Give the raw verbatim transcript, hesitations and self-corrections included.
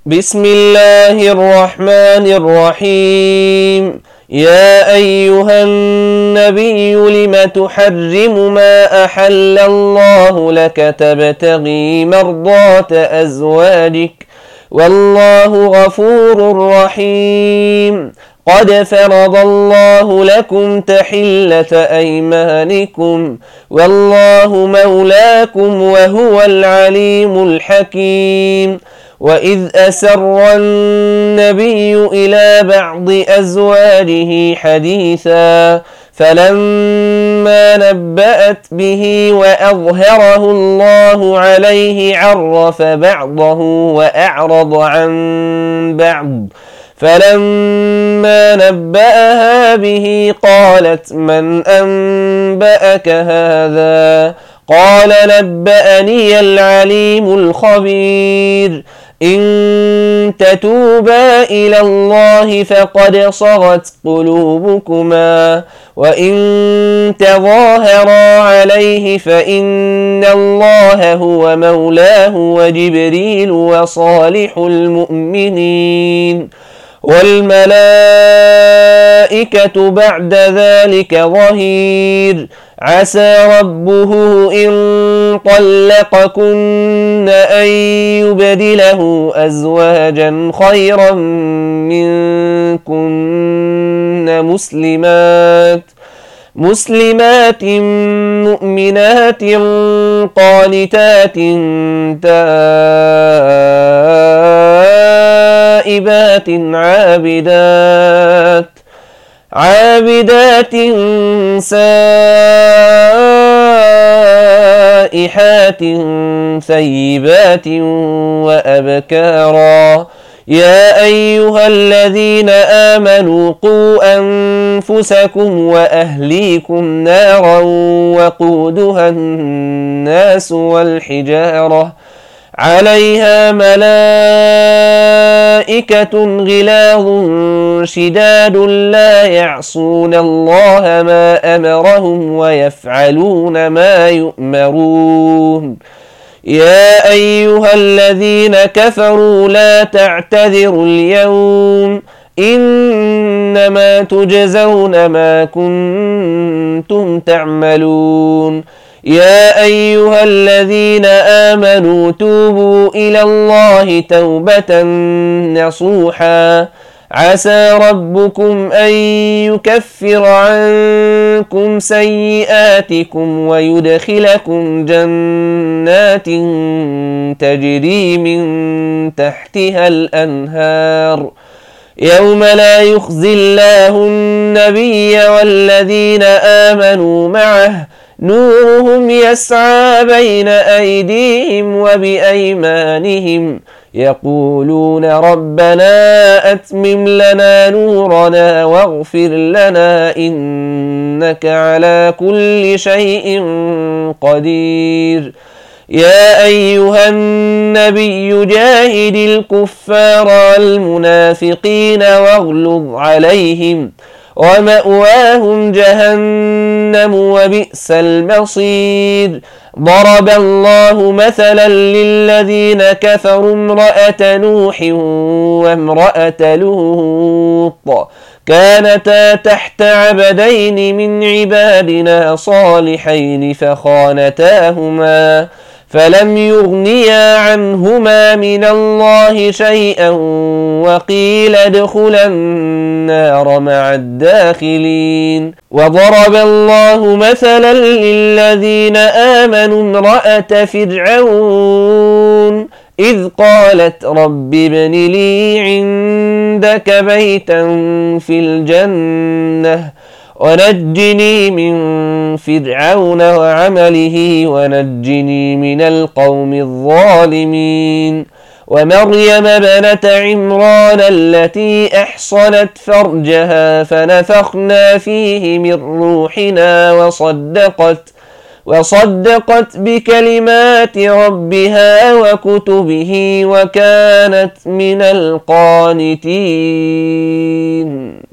بسم الله الرحمن الرحيم. يا أيها النبي لم تحرم ما أحل الله لك تبتغي مرضات أزواجك والله غفور رحيم. قد فرض الله لكم تحلة أيمانكم والله مولاكم وهو العليم الحكيم. وإذ أسر النبي إلى بعض أزواجه حديثا فلما نبأت به وأظهره الله عليه عرف بعضه وأعرض عن بعض فلما نبأها به قالت من أنبأك هذا؟ قال نبأني العليم الخبير. إن تتوبا إلى الله فقد صغت قلوبكما وإن تظاهرا عليه فإن الله هو مولاه وجبريل وصالح المؤمنين والملائكة بعد ذلك ظهير. عسى ربه إن طلقكن أن يبدله أزواجا خيرا منكن مسلمات مسلمات مؤمنات قانتات تائبات عابدات عابدات سائحات ثيبات وأبكارا. يا أيها الذين آمنوا قوا أنفسكم وأهليكم نارا وقودها الناس والحجارة عليها ملائكة غلاظ شداد لا يعصون الله ما أمرهم ويفعلون ما يؤمرون. يا أيها الذين كفروا لا تعتذروا اليوم إنما تجزون ما كنتم تعملون. يا أيها الذين آمنوا توبوا إلى الله توبة نصوحا عسى ربكم أن يكفر عنكم سيئاتكم ويدخلكم جنات تجري من تحتها الأنهار يوم لا يخزي الله النبي والذين آمنوا معه نورهم يسعى بين أيديهم وبأيمانهم يقولون ربنا أتمم لنا نورنا واغفر لنا إنك على كل شيء قدير. يا أيها النبي جاهد الكفار والمنافقين واغلظ عليهم ومأواهم جهنم وبئس المصير. ضرب الله مثلا للذين كفروا امرأة نوح وامرأة لوط كانتا تحت عبدين من عبادنا صالحين فخانتاهما فلم يغنيا عنهما من الله شيئا وقيل ادخلا النار مع الداخلين. وضرب الله مثلا للذين آمنوا امرأة فرعون إذ قالت رب ابن لي عندك بيتا في الجنة ونجني من فرعون وعمله ونجني من القوم الظالمين. ومريم بنت عمران التي أحصنت فرجها فنفخنا فيه من روحنا وصدقت وصدقت بكلمات ربها وكتبه وكانت من القانتين.